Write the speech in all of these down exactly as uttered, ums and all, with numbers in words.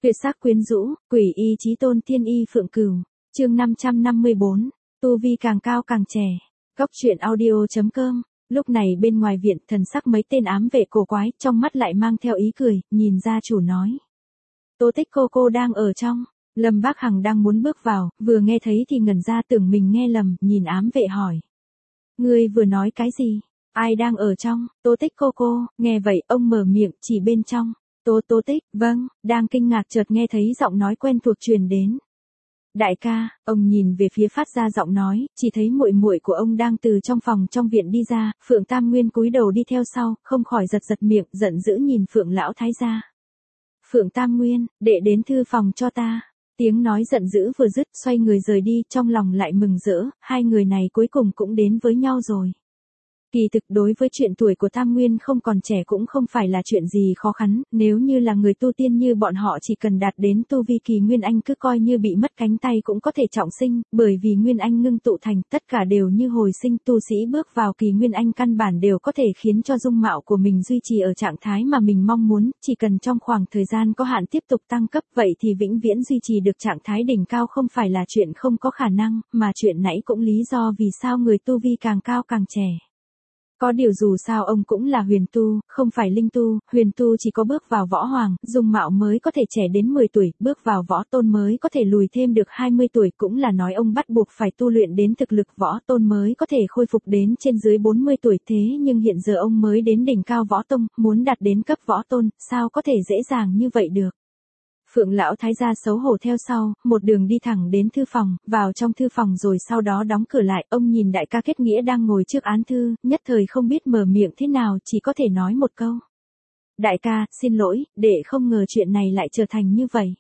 Tuyệt sắc quyến rũ, quỷ y chí tôn tiên y phượng cửu. Chương năm trăm năm mươi bốn, tu vi càng cao càng trẻ. Góc truyện audio chấm com. Lúc này bên ngoài viện, thần sắc mấy tên ám vệ cổ quái, trong mắt lại mang theo ý cười, nhìn gia chủ nói: Tố Tích cô cô đang ở trong. Lâm Bác Hằng đang muốn bước vào, vừa nghe thấy thì ngẩn ra, tưởng mình nghe lầm, nhìn ám vệ hỏi: Ngươi vừa nói cái gì? Ai đang ở trong? Tố Tích cô cô. Nghe vậy, ông mở miệng chỉ bên trong. Tố Tố Tích, vâng. Đang kinh ngạc chợt nghe thấy giọng nói quen thuộc truyền đến. Đại ca. Ông nhìn về phía phát ra giọng nói, chỉ thấy muội muội của ông đang từ trong phòng trong viện đi ra. Phượng Tam Nguyên cúi đầu đi theo sau, không khỏi giật giật miệng, giận dữ nhìn Phượng lão thái gia. Phượng Tam Nguyên, đệ đến thư phòng cho ta. Tiếng nói giận dữ vừa dứt, xoay người rời đi, trong lòng lại mừng rỡ, hai người này cuối cùng cũng đến với nhau rồi. Kỳ thực đối với chuyện tuổi của Tam Nguyên không còn trẻ cũng không phải là chuyện gì khó khăn, nếu như là người tu tiên như bọn họ chỉ cần đạt đến tu vi kỳ Nguyên Anh cứ coi như bị mất cánh tay cũng có thể trọng sinh, bởi vì Nguyên Anh ngưng tụ thành tất cả đều như hồi sinh, tu sĩ bước vào kỳ Nguyên Anh căn bản đều có thể khiến cho dung mạo của mình duy trì ở trạng thái mà mình mong muốn, chỉ cần trong khoảng thời gian có hạn tiếp tục tăng cấp vậy thì vĩnh viễn duy trì được trạng thái đỉnh cao không phải là chuyện không có khả năng, mà chuyện nãy cũng lý do vì sao người tu vi càng cao càng trẻ. Có điều dù sao ông cũng là huyền tu, không phải linh tu, huyền tu chỉ có bước vào võ hoàng, dung mạo mới có thể trẻ đến mười tuổi, bước vào võ tôn mới có thể lùi thêm được hai mươi tuổi, cũng là nói ông bắt buộc phải tu luyện đến thực lực võ tôn mới có thể khôi phục đến trên dưới bốn mươi tuổi, thế nhưng hiện giờ ông mới đến đỉnh cao võ tông, muốn đạt đến cấp võ tôn, sao có thể dễ dàng như vậy được. Phượng lão thái gia xấu hổ theo sau, một đường đi thẳng đến thư phòng, vào trong thư phòng rồi sau đó đóng cửa lại, ông nhìn đại ca Kết Nghĩa đang ngồi trước án thư, nhất thời không biết mở miệng thế nào, chỉ có thể nói một câu. Đại ca, xin lỗi, đệ không ngờ chuyện này lại trở thành như vậy.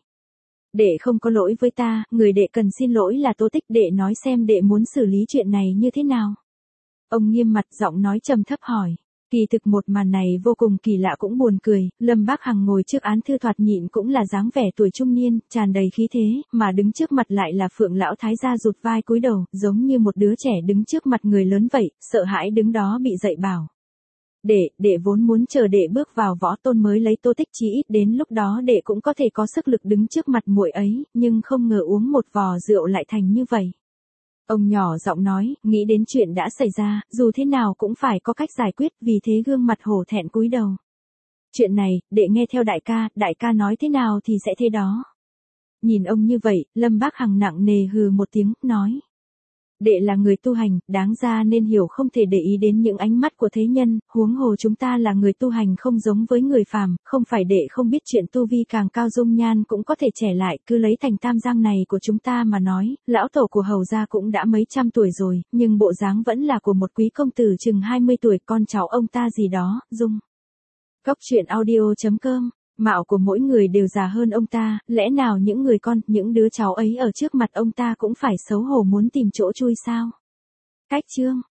Đệ không có lỗi với ta, người đệ cần xin lỗi là Tố Tích, đệ nói xem đệ muốn xử lý chuyện này như thế nào. Ông nghiêm mặt giọng nói trầm thấp hỏi. Kỳ thực một màn này vô cùng kỳ lạ cũng buồn cười, Lâm Bác Hằng ngồi trước án thư thoạt nhịn cũng là dáng vẻ tuổi trung niên, tràn đầy khí thế, mà đứng trước mặt lại là Phượng lão thái gia rụt vai cúi đầu, giống như một đứa trẻ đứng trước mặt người lớn vậy, sợ hãi đứng đó bị dạy bảo. Đệ, đệ vốn muốn chờ đệ bước vào võ tôn mới lấy Tố Tích, chí ít đến lúc đó đệ cũng có thể có sức lực đứng trước mặt muội ấy, nhưng không ngờ uống một vò rượu lại thành như vậy. Ông nhỏ giọng nói, nghĩ đến chuyện đã xảy ra, dù thế nào cũng phải có cách giải quyết, vì thế gương mặt hổ thẹn cúi đầu. Chuyện này, đệ nghe theo đại ca, đại ca nói thế nào thì sẽ thế đó. Nhìn ông như vậy, Lâm Bác Hằng nặng nề hừ một tiếng, nói. Đệ là người tu hành, đáng ra nên hiểu không thể để ý đến những ánh mắt của thế nhân, huống hồ chúng ta là người tu hành không giống với người phàm, không phải đệ không biết chuyện tu vi càng cao dung nhan cũng có thể trẻ lại, cứ lấy thành Tam Giang này của chúng ta mà nói, lão tổ của Hầu gia cũng đã mấy trăm tuổi rồi, nhưng bộ dáng vẫn là của một quý công tử chừng hai mươi tuổi, con cháu ông ta gì đó, dung. Góc truyện audio chấm com. Mạo của mỗi người đều già hơn ông ta, lẽ nào những người con, những đứa cháu ấy ở trước mặt ông ta cũng phải xấu hổ muốn tìm chỗ chui sao? Cách chương,